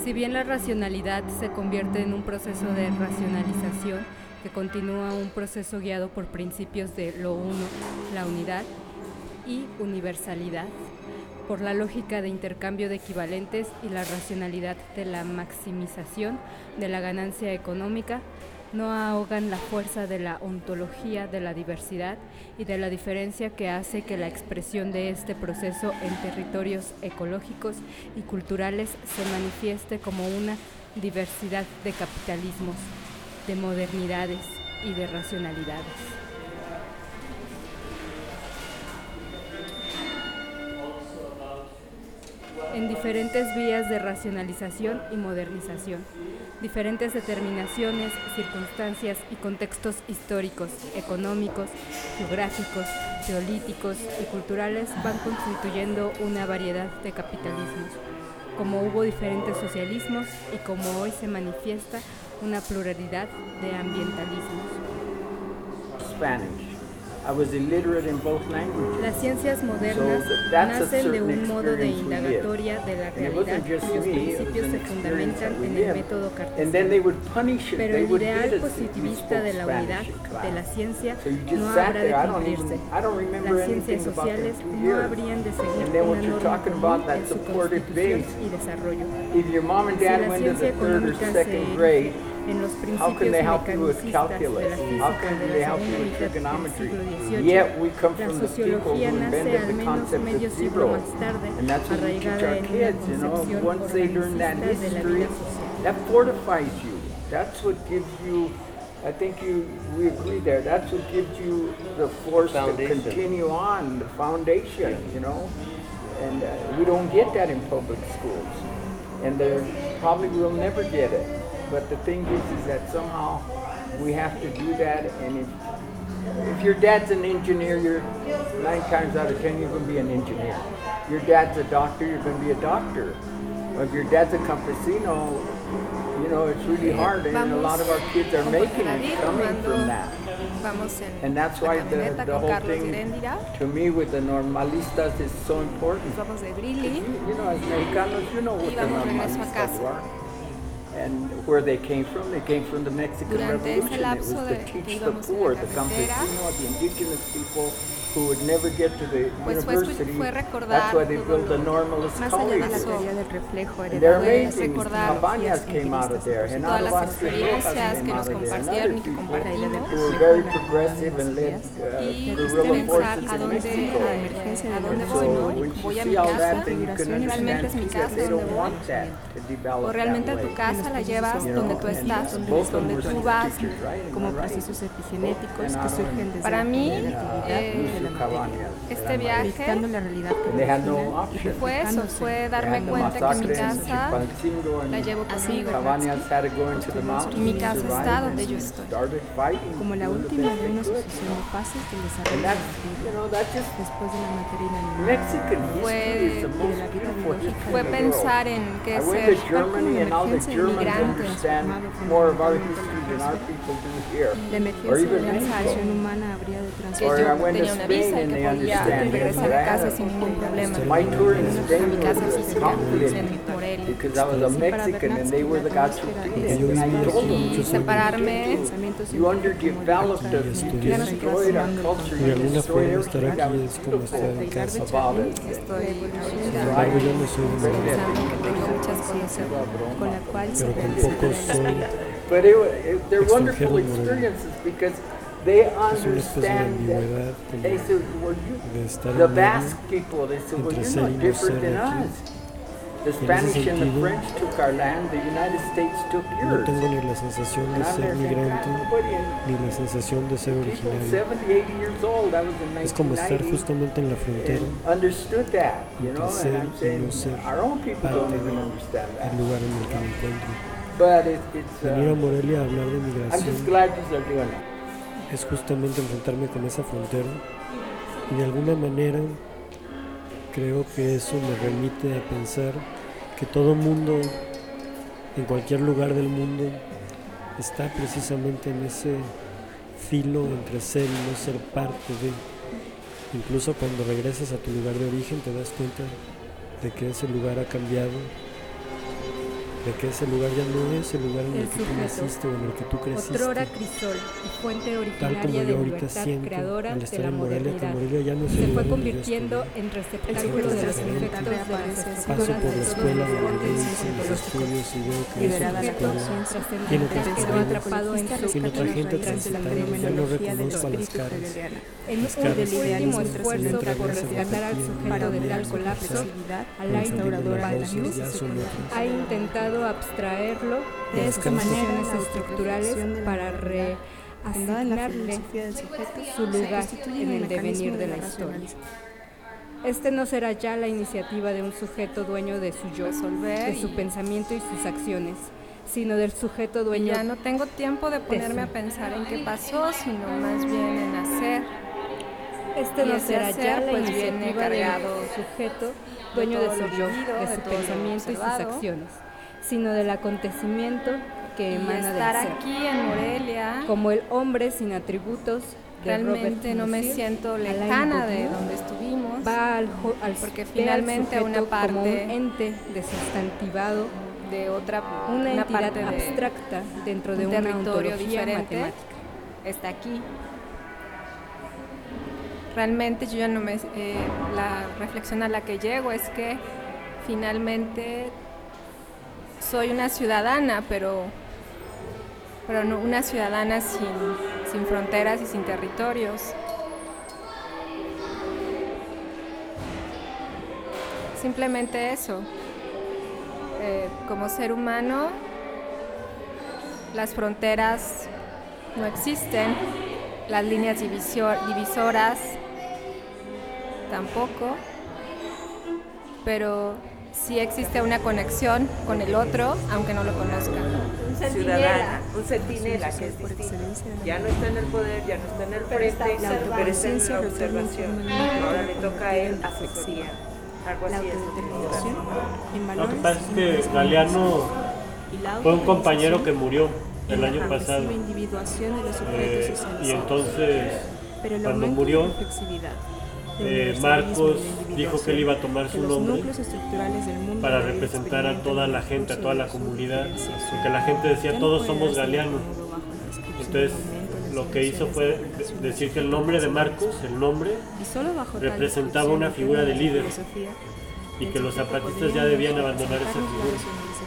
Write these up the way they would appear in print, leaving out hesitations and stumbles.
Si bien la racionalidad se convierte en un proceso de racionalización que continúa un proceso guiado por principios de lo uno, la unidad y universalidad, por la lógica de intercambio de equivalentes y la racionalidad de la maximización de la ganancia económica, no ahogan la fuerza de la ontología de la diversidad y de la diferencia que hace que la expresión de este proceso en territorios ecológicos y culturales se manifieste como una diversidad de capitalismos, de modernidades y de racionalidades. En diferentes vías de racionalización y modernización, diferentes determinaciones, circunstancias y contextos históricos, económicos, geográficos, geolíticos y culturales van constituyendo una variedad de capitalismos, como hubo diferentes socialismos y como hoy se manifiesta una pluralidad de ambientalismos. Spanish. I was illiterate in both languages. Las ciencias modernas nacen de un modo de indagatoria de la realidad cuyos principios se fundamentan en el método cartesiano. Pero el ideal positivista de la unidad de la ciencia no habrá de cumplirse. Las ciencias sociales no habrían de seguir una norma común en su constitución y desarrollo. Si la ciencia económica se en los principios mecanicistas de la física de la segunda mitad del siglo XVIII, la sociología nace al menos medio siglo más tarde, arraigada en una concepción organicista de la vida social. That fortifies you. That's what gives you, I think we agree there, that's what gives you the force to continue on, the foundation, and we don't get that in public schools, and they probably will never get it. But the thing is that somehow we have to do that, and if your dad's an engineer, you're 9 times out of 10 you're going to be an engineer. Your dad's a doctor, you're going to be a doctor. Or if your dad's a campesino, it's really hard, and a lot of our kids are making it coming from that. And that's why the whole thing, to me, with the normalistas is so important. Vamos de Brilli. As Mexicanos, you know what the normalistas were. And where they came from the Mexican Revolution. It was to teach the poor, the campesinos, the indigenous people who would never get to the university. That's why they built the normalist college. And they're amazing. Cabañas came out of there, and Genaro Vázquez Rojas came out of there, and other people who were very progressive and led guerrilla forces in Mexico. So when you see all that, then you can understand that they don't want that to develop that way. La llevas donde tú estás, donde tú vas, como procesos epigenéticos que surgen desde para mí, este viaje fue eso, fue darme cuenta que mi casa la llevo conmigo y mi casa está donde yo estoy. Como la última de una sucesión de fases del desarrollo después de la materia fue pensar en que ser la emergencia de la migración humana habría de transformar. Yo tenía una visa y que podía regresar a casa sin ningún problema. Mi casa física en Morelia. Y separarme. De alguna forma estar aquí es como estar en casa. Estoy pensando que tengo muchas cosas con las cuales pero tampoco soy But they're wonderful experiences because they understand that. They say, the Basque people, they say, you're not different than us. The Spanish and the French took our land, the United States took yours. No tengo ni la sensación de ser migrante, ni la sensación de ser originario. Es como estar justamente en la frontera entre ser y no ser parte del lugar en el que me encuentro. Venir a Morelia a hablar de migración es justamente enfrentarme con esa frontera y de alguna manera creo que eso me remite a pensar que todo mundo, en cualquier lugar del mundo, está precisamente en ese filo entre ser y no ser parte de. Incluso cuando regresas a tu lugar de origen te das cuenta de que ese lugar ha cambiado de que ese lugar ya no es el lugar en el que tú naciste o en el que tú creciste. Otrora crisol y fuente Tal originaria como de yo ahorita libertad siento creadora al de estar la en Morelia, que modernidad. Morelia ya no es Se el fue lugar donde yo convirtiendo estudié. en receptáculo de los efectos de las Paso por la escuela donde hice mis estudios y veo que esa escuela tiene otras quedó atrapado en su tiene otra gente transitando, ya no reconozco a las caras. en un último esfuerzo por rescatar al sujeto de tal colapso, Alain Badiou ha intentado abstraerlo de sus condiciones estructurales para reasignarle su lugar en el devenir de la historia. Este no será ya la iniciativa de un sujeto dueño de su yo, de su pensamiento y sus acciones, sino del sujeto dueño. Ya no tengo tiempo de ponerme a pensar en qué pasó, sino más bien en hacer. Este no será ya la iniciativa del sujeto dueño de su yo, de su pensamiento y sus acciones, sino del acontecimiento que emana del ser. Aquí en Morelia, como el hombre sin atributos, realmente no me siento lejana de donde estuvimos, va porque finalmente una parte como un ente desustantivado de otra, una entidad abstracta dentro de un territorio diferente matemática. Está aquí. Realmente yo ya no me... la reflexión a la que llego es que finalmente soy una ciudadana, pero no una ciudadana sin fronteras y sin territorios. Simplemente eso. Como ser humano, las fronteras no existen, las líneas divisoras tampoco, pero sí existe una conexión con el otro, aunque no lo conozca. Un centinela que es distinto. Ya no está en el poder, ya no está en el frente, pero está en la observación. Ahora le toca a él asesoría. Algo así es. Lo que pasa es que Galeano fue un compañero que murió el año pasado. Y entonces, cuando murió, Marcos dijo que él iba a tomar su nombre para representar a toda la gente, a toda la comunidad, porque la gente decía todos somos Galeano. Entonces lo que hizo fue decir que el nombre de Marcos, el nombre, representaba una figura de líder y que los zapatistas ya debían abandonar esa figura.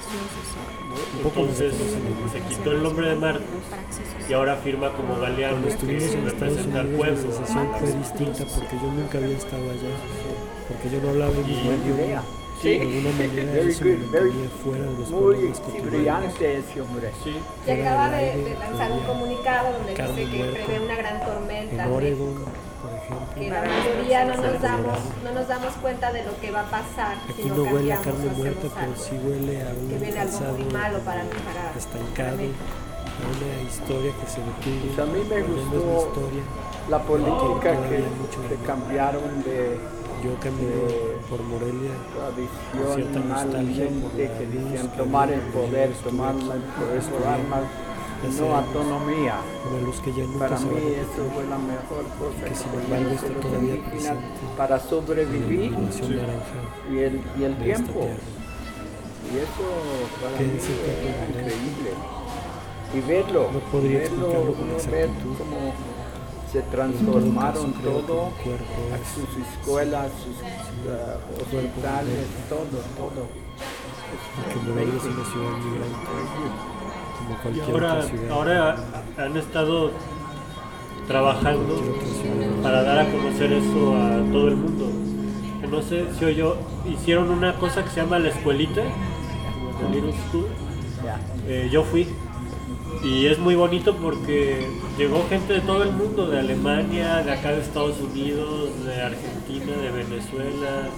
Entonces se quitó el nombre de Marcos y ahora firma como Galeano, que representa al pueblo. La sensación fue distinta porque yo nunca había estado allá, porque yo no hablaba el mismo idioma. Sí, de alguna manera eso me mantenía fuera de los problemas cotidianos. Sí. Y acaba de lanzar un comunicado donde dice que prevé una gran tormenta. En Oregon, por ejemplo. Que la mayoría no nos damos cuenta de lo que va a pasar. Aquí no huele a carne muerta, pero sí huele a un pasado estancado, a una historia que se detuvo. Pues a mí me gustó la política que cambiaron de... Yo camino por Morelia con cierta nostalgia por que decían tomar el poder, tomar armas, no autonomía. Una luz que ya nunca para se mí va a eso fue la mejor cosa que sin embargo está todavía presente para sobrevivir y el tiempo. Y eso para mí es increíble. Y verlo, no podría explicarlo con ver cómo se transformaron todo, sus escuelas, sus hospitales, todo. Porque Morelia es una ciudad muy grande, como cualquier otra ciudad. Ahora han estado trabajando para dar a conocer eso a todo el mundo. Que no sé si oyó, hicieron una cosa que se llama la escuelita, como el Little School. Yo fui. Y es muy bonito porque llegó gente de todo el mundo, de Alemania, de acá de Estados Unidos, de Argentina, de Venezuela,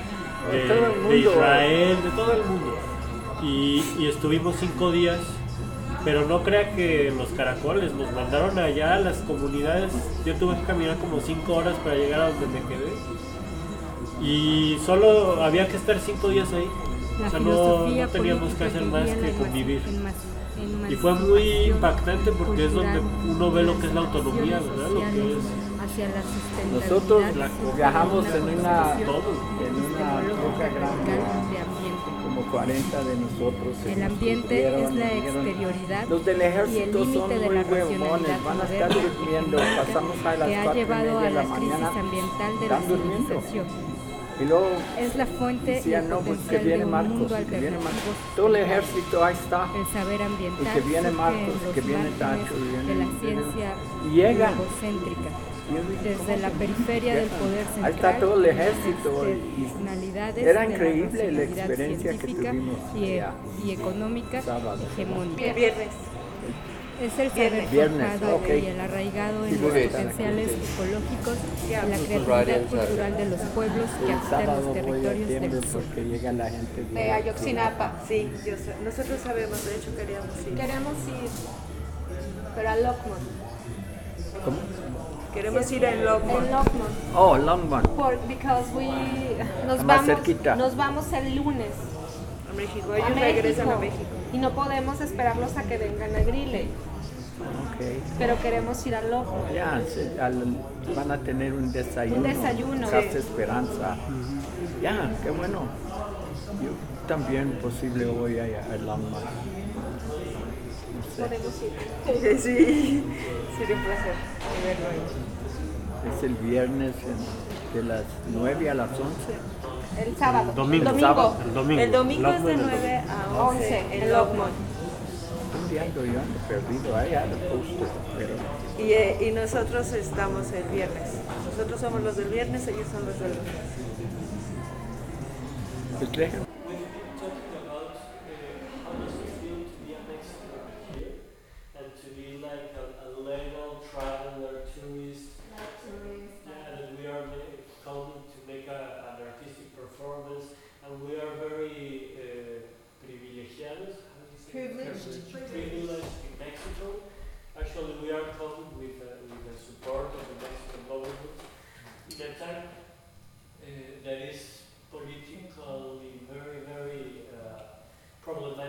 de Israel, de todo el mundo. Y estuvimos 5 días, pero no crea que los caracoles nos mandaron allá a las comunidades. Yo tuve que caminar como 5 horas para llegar a donde me quedé. Y solo había que estar 5 días ahí. O sea, no teníamos que hacer más que convivir. Y fue muy impactante porque es donde uno ve lo que es la autonomía, ¿verdad? Lo que es hacia la sustentabilidad. Nosotros viajamos en una troca grande, de ambiente. como 40 de nosotros. El ambiente es la exterioridad los del ejército y el son límite de muy la huevones, van a estar durmiendo, pasamos a las que ha 4:30 llevado a de la la mañana, crisis ambiental de la están durmiendo. civilización. Y luego Es la fuente y decían, el no, pues que potencial viene de un Marcos, mundo que viene Marcos. alternativo. Todo el ejército ahí está. El saber ambiental Y que viene surge Marcos, en los que viene márgenes Tacho, de la ciencia y llegan. egocéntrica. Desde la periferia del poder central, ahí está todo el ejército. Era increíble la experiencia que tuvimos y económica hegemónica. El viernes. Es el saber forjado y el arraigado en los potenciales ecológicos y la creatividad cultural de los pueblos que habitan los territorios del sur. Porque llega la gente De Ayotzinapa. Sí, nosotros sabemos, de hecho queríamos ir. Queremos ir, pero a Longmont. ¿Cómo? Queremos ir en Longmont. En Longmont. Oh, Longmont. Nos vamos el lunes A México, ellos regresan a México. y no podemos esperarlos a que vengan a Greeley. Okay. Pero queremos ir a Longmont. Ya, van a tener un desayuno. Un desayuno. Casa Esperanza. Ya, qué bueno. Yo también posible voy a Longmont. No sé. Podemos ir. Sí, sería un placer verlo ahí. Es el viernes de las 9 a las 11. El sábado. Domingo. El domingo es de 9 a 11 en Longmont. Yo ando perdido, ahí had a poster, pero Y nosotros estamos el viernes. Nosotros somos los del viernes, ellos son los del lunes. pues dejen. Privileged in Mexico. Actually, we are coming with the support of the Mexican government in a time that is politically very, very problematic.